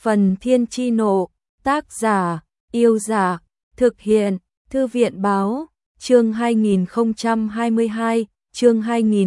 Phần Thiên Chi Nộ, tác giả, Yêu Giả, thực hiện, Thư viện Báo, chương 2022, chương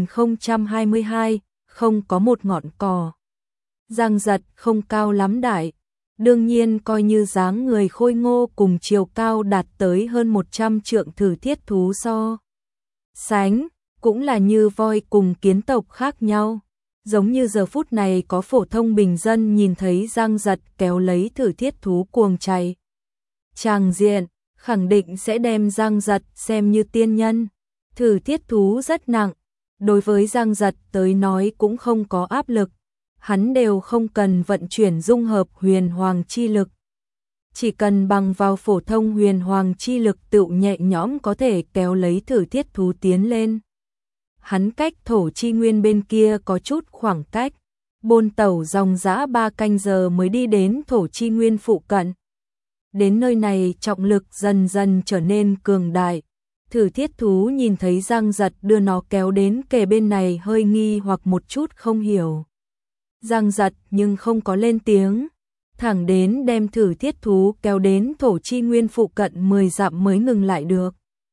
2022, không có một ngọn cỏ. Giang Giật không cao lắm đại, đương nhiên coi như dáng người khôi ngô cùng chiều cao đạt tới hơn 100 trượng thử thiết thú so sánh, cũng là như voi cùng kiến tộc khác nhau. Giống như giờ phút này có phổ thông bình dân nhìn thấy Giang Giật kéo lấy thử thiết thú cuồng chạy. Tràng diện, khẳng định sẽ đem Giang Giật xem như tiên nhân. Thử thiết thú rất nặng, đối với Giang Giật tới nói cũng không có áp lực. Hắn đều không cần vận chuyển dung hợp huyền hoàng chi lực. Chỉ cần bằng vào phổ thông huyền hoàng chi lực tự nhẹ nhõm có thể kéo lấy thử thiết thú tiến lên. Hắn cách thổ chi nguyên bên kia có chút khoảng cách, bôn tẩu dòng dã 3 canh giờ mới đi đến thổ chi nguyên phụ cận. Đến nơi này trọng lực dần dần trở nên cường đại. Thử thiết thú nhìn thấy Giang Giật đưa nó kéo đến kề bên này hơi nghi hoặc một chút không hiểu. Giang Giật nhưng không có lên tiếng, thẳng đến đem thử thiết thú kéo đến thổ chi nguyên phụ cận 10 dặm mới ngừng lại được.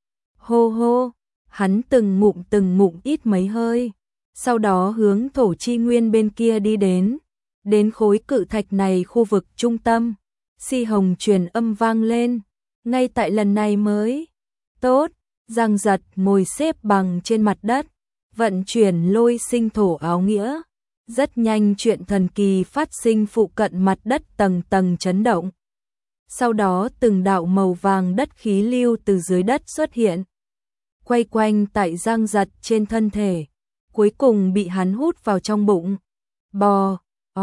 Hô hô, hắn từng ngụm ít mấy hơi, sau đó hướng thổ chi nguyên bên kia đi đến khối cự thạch này khu vực trung tâm. Si hồng truyền âm vang lên, ngay tại lần này mới. Tốt, Giang Giật ngồi xếp bằng trên mặt đất, vận chuyển lôi sinh thổ áo nghĩa. Rất nhanh chuyện thần kỳ phát sinh phụ cận mặt đất tầng tầng chấn động. Sau đó từng đạo màu vàng đất khí lưu từ dưới đất xuất hiện, quay quanh tại Giang Giật trên thân thể, cuối cùng bị hắn hút vào trong bụng. Bò,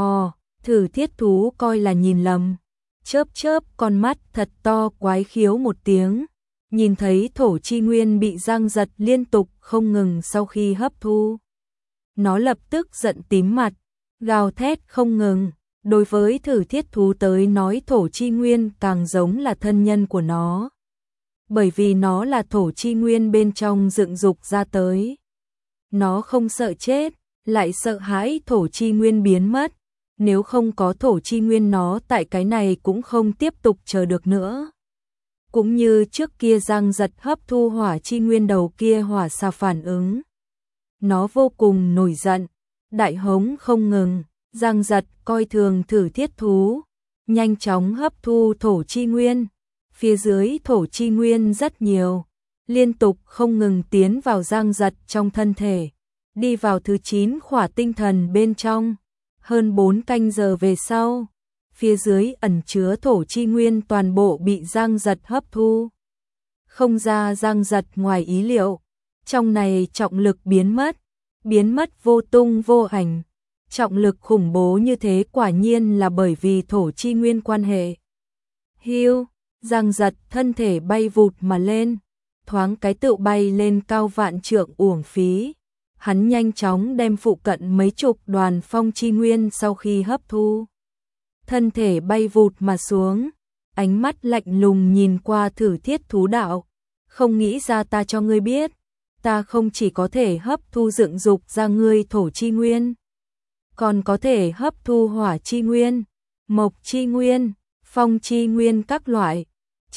thử thiết thú coi là nhìn lầm, chớp con mắt thật to quái khiếu một tiếng, nhìn thấy thổ chi nguyên bị Giang Giật liên tục không ngừng sau khi hấp thu. Nó lập tức giận tím mặt, gào thét không ngừng. Đối với thử thiết thú tới nói thổ chi nguyên càng giống là thân nhân của nó. Bởi vì nó là thổ chi nguyên bên trong dựng dục ra tới. Nó không sợ chết, lại sợ hãi thổ chi nguyên biến mất. Nếu không có thổ chi nguyên nó tại cái này cũng không tiếp tục chờ được nữa. Cũng như trước kia Giang Giật hấp thu hỏa chi nguyên đầu kia hỏa xà phản ứng. Nó vô cùng nổi giận, đại hống không ngừng. Giang Giật coi thường thử thiết thú, nhanh chóng hấp thu thổ chi nguyên. Phía dưới thổ chi nguyên rất nhiều, liên tục không ngừng tiến vào Giang Giật trong thân thể, đi vào thứ 9 khỏa tinh thần bên trong. Hơn 4 canh giờ về sau, phía dưới ẩn chứa thổ chi nguyên toàn bộ bị Giang Giật hấp thu. Không ra Giang Giật ngoài ý liệu, trong này trọng lực biến mất vô tung vô ảnh. Trọng lực khủng bố như thế quả nhiên là bởi vì thổ chi nguyên quan hệ. Hiu, Giang Giật thân thể bay vụt mà lên, thoáng cái tự bay lên cao vạn trượng uổng phí. Hắn nhanh chóng đem phụ cận mấy chục đoàn phong chi nguyên sau khi hấp thu. Thân thể bay vụt mà xuống, ánh mắt lạnh lùng nhìn qua thử thiết thú đạo. Không nghĩ ra ta cho ngươi biết, ta không chỉ có thể hấp thu dựng dục ra ngươi thổ chi nguyên, còn có thể hấp thu hỏa chi nguyên, mộc chi nguyên, phong chi nguyên các loại,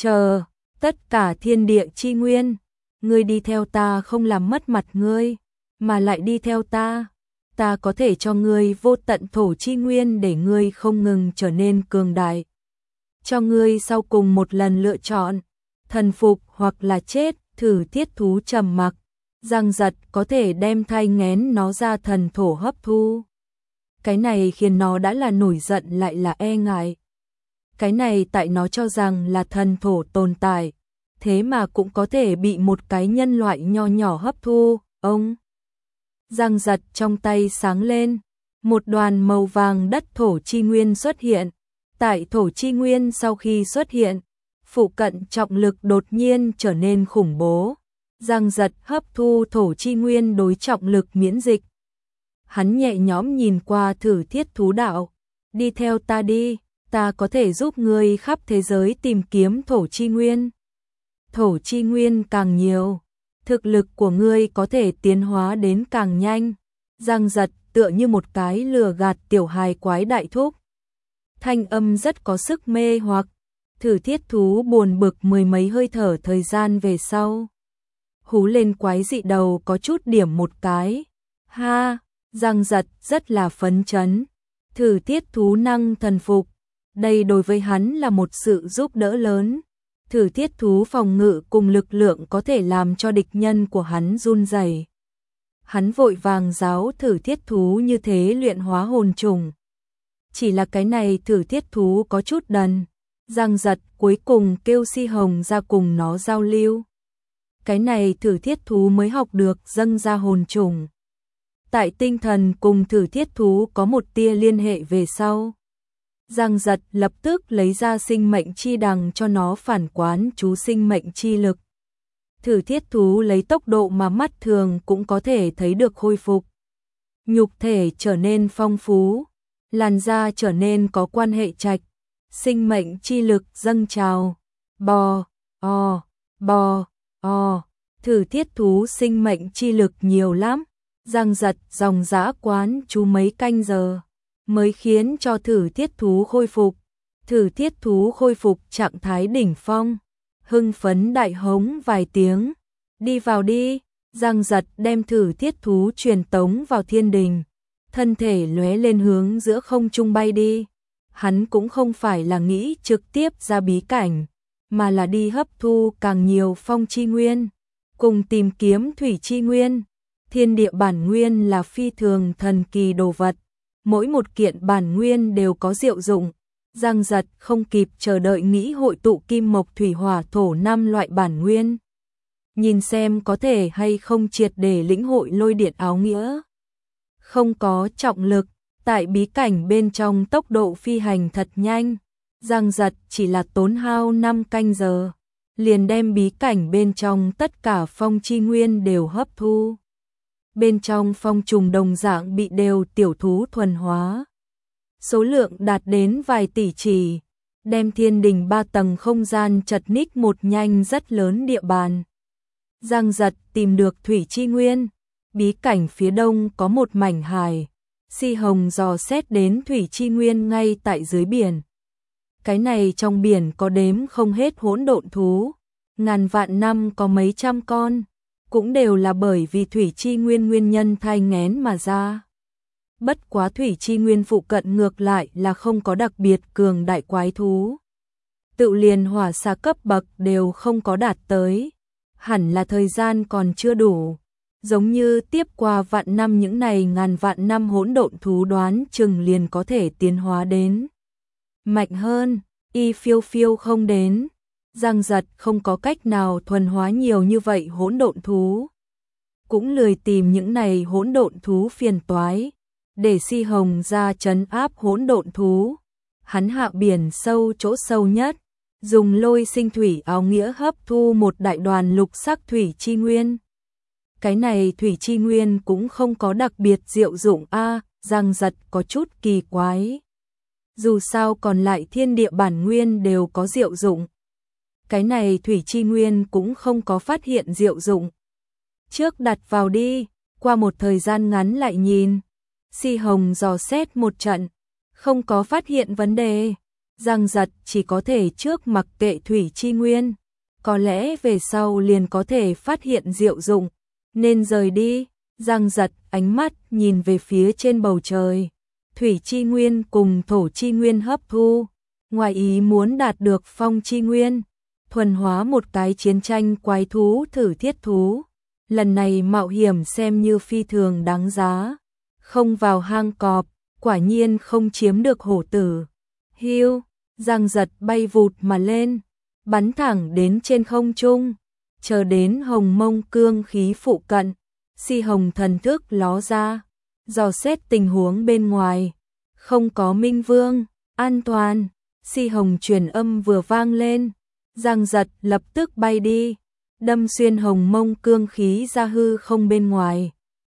tất cả thiên địa chi nguyên. Ngươi đi theo ta không làm mất mặt ngươi, mà lại đi theo ta có thể cho ngươi vô tận thổ chi nguyên để ngươi không ngừng trở nên cường đại. Cho ngươi sau cùng một lần lựa chọn, thần phục hoặc là chết. Thử thiết thú trầm mặc, Giang Giật có thể đem thai nghén nó ra thần thổ hấp thu. Cái này khiến nó đã là nổi giận lại là e ngại. Cái này tại nó cho rằng là thần thổ tồn tại, thế mà cũng có thể bị một cái nhân loại nho nhỏ hấp thu. Ông Giang Giật trong tay sáng lên, một đoàn màu vàng đất thổ chi nguyên xuất hiện. Tại thổ chi nguyên sau khi xuất hiện, phụ cận trọng lực đột nhiên trở nên khủng bố. Giang Giật hấp thu thổ chi nguyên đối trọng lực miễn dịch. Hắn nhẹ nhõm nhìn qua thử thiết thú đạo, đi theo ta đi, ta có thể giúp ngươi khắp thế giới tìm kiếm thổ chi nguyên. Thổ chi nguyên càng nhiều, thực lực của ngươi có thể tiến hóa đến càng nhanh. Giang Giật tựa như một cái lừa gạt tiểu hài quái đại thúc. thanh âm rất có sức mê hoặc. Thử thiết thú buồn bực mười mấy hơi thở thời gian về sau. Hú lên quái dị đầu có chút điểm một cái. Ha, Giang Giật rất là phấn chấn. Thử thiết thú năng thần phục. Đây đối với hắn là một sự giúp đỡ lớn. Thử thiết thú phòng ngự cùng lực lượng có thể làm cho địch nhân của hắn run rẩy. Hắn vội vàng giáo thử thiết thú như thế luyện hóa hồn trùng. Chỉ là cái này thử thiết thú có chút đần. Giang Giật cuối cùng kêu Si Hồng ra cùng nó giao lưu. Cái này thử thiết thú mới học được dâng ra hồn trùng. Tại tinh thần cùng thử thiết thú có một tia liên hệ về sau. Giang Giật lập tức lấy ra sinh mệnh chi đằng cho nó phản quán chú sinh mệnh chi lực. Thử thiết thú lấy tốc độ mà mắt thường cũng có thể thấy được khôi phục. Nhục thể trở nên phong phú, làn da trở nên có quan hệ trạch, sinh mệnh chi lực dâng trào. Bò, thử thiết thú sinh mệnh chi lực nhiều lắm. Giang Giật dòng dã quán chú mấy canh giờ mới khiến cho thử thiết thú khôi phục. Thử thiết thú khôi phục trạng thái đỉnh phong, hưng phấn đại hống vài tiếng. Đi vào đi. Giang Giật đem thử thiết thú truyền tống vào thiên đình, thân thể lóe lên hướng giữa không trung bay đi. Hắn cũng không phải là nghĩ trực tiếp ra bí cảnh, mà là đi hấp thu càng nhiều phong chi nguyên, cùng tìm kiếm thủy chi nguyên. Thiên địa bản nguyên là phi thường thần kỳ đồ vật, mỗi một kiện bản nguyên đều có diệu dụng. Giang Giật không kịp chờ đợi nghĩ hội tụ kim mộc thủy hỏa thổ 5 loại bản nguyên, nhìn xem có thể hay không triệt để lĩnh hội lôi điện áo nghĩa. Không có trọng lực, tại bí cảnh bên trong tốc độ phi hành thật nhanh. Giang Giật chỉ là tốn hao 5 canh giờ, liền đem bí cảnh bên trong tất cả phong chi nguyên đều hấp thu. Bên trong phong trùng đồng dạng bị đều tiểu thú thuần hóa. Số lượng đạt đến vài tỷ chỉ, đem thiên đình 3 tầng không gian chật ních một nhanh rất lớn địa bàn. Giang Giật tìm được thủy chi nguyên, bí cảnh phía đông có một mảnh hải. Si Hồng dò xét đến thủy chi nguyên ngay tại dưới biển. Cái này trong biển có đếm không hết hỗn độn thú, ngàn vạn năm có mấy trăm con, cũng đều là bởi vì thủy chi nguyên nguyên nhân thai nghén mà ra. Bất quá thủy chi nguyên phụ cận ngược lại là không có đặc biệt cường đại quái thú. Tự liền hỏa xà cấp bậc đều không có đạt tới, hẳn là thời gian còn chưa đủ. Giống như tiếp qua vạn năm những này ngàn vạn năm hỗn độn thú đoán chừng liền có thể tiến hóa đến mạnh hơn, y phiêu phiêu không đến. Giang Giật không có cách nào thuần hóa nhiều như vậy hỗn độn thú, cũng lười tìm những này hỗn độn thú phiền toái, để Si Hồng ra trấn áp hỗn độn thú. Hắn hạ biển sâu chỗ sâu nhất, dùng lôi sinh thủy áo nghĩa hấp thu một đại đoàn lục sắc thủy chi nguyên. Cái này thủy chi nguyên cũng không có đặc biệt diệu dụng a. Giang Giật có chút kỳ quái. Dù sao còn lại thiên địa bản nguyên đều có diệu dụng, cái này thủy chi nguyên cũng không có phát hiện diệu dụng. Trước đặt vào đi, qua một thời gian ngắn lại nhìn. Si Hồng dò xét một trận, không có phát hiện vấn đề. Giang Giật chỉ có thể trước mặc kệ thủy chi nguyên, có lẽ về sau liền có thể phát hiện diệu dụng, nên rời đi. Giang Giật ánh mắt nhìn về phía trên bầu trời, thủy chi nguyên cùng thổ chi nguyên hấp thu, ngoài ý muốn đạt được phong chi nguyên, thuần hóa một cái chiến tranh quái thú thử thiết thú. Lần này mạo hiểm xem như phi thường đáng giá, không vào hang cọp, quả nhiên không chiếm được hổ tử. Hiu, Giang Giật bay vụt mà lên, bắn thẳng đến trên không trung, chờ đến Hồng Mông cương khí phụ cận. Si Hồng thần thức ló ra, dò xét tình huống bên ngoài, không có Minh Vương, an toàn. Si Hồng truyền âm vừa vang lên, Giang Giật lập tức bay đi, đâm xuyên Hồng Mông cương khí ra hư không bên ngoài.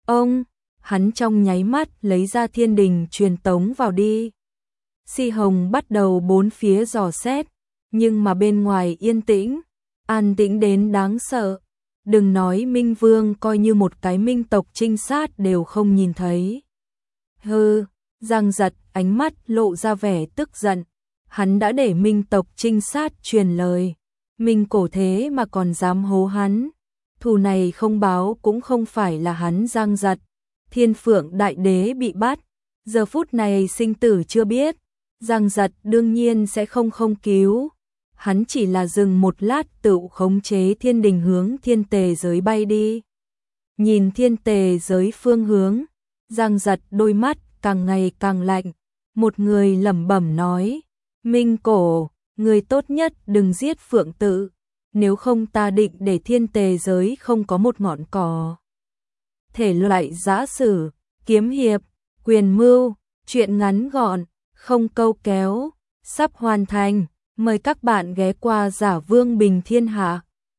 Hắn trong nháy mắt lấy ra thiên đình truyền tống vào đi. Si Hồng bắt đầu bốn phía dò xét, nhưng mà bên ngoài yên tĩnh, an tĩnh đến đáng sợ. Đừng nói Minh Vương, coi như một cái minh tộc trinh sát đều không nhìn thấy. Hừ, Giang Giật ánh mắt lộ ra vẻ tức giận. Hắn đã để Minh tộc trinh sát truyền lời. Minh Cổ thế mà còn dám hố hắn. Thù này không báo cũng không phải là hắn Giang Giật. Thiên Phượng Đại Đế bị bắt. Giờ phút này sinh tử chưa biết. Giang Giật đương nhiên sẽ không cứu. Hắn chỉ là dừng một lát tự khống chế thiên đình hướng thiên tề giới bay đi. Nhìn thiên tề giới phương hướng, Giang Giật đôi mắt càng ngày càng lạnh. Một người lẩm bẩm nói, Minh Cổ, người tốt nhất đừng giết Phượng Tự, nếu không ta định để thiên tề giới không có một ngọn cỏ. Thể loại giã sử, kiếm hiệp, quyền mưu, truyện ngắn gọn, không câu kéo, sắp hoàn thành. Mời các bạn ghé qua Giả Vương Bình Thiên Hạ.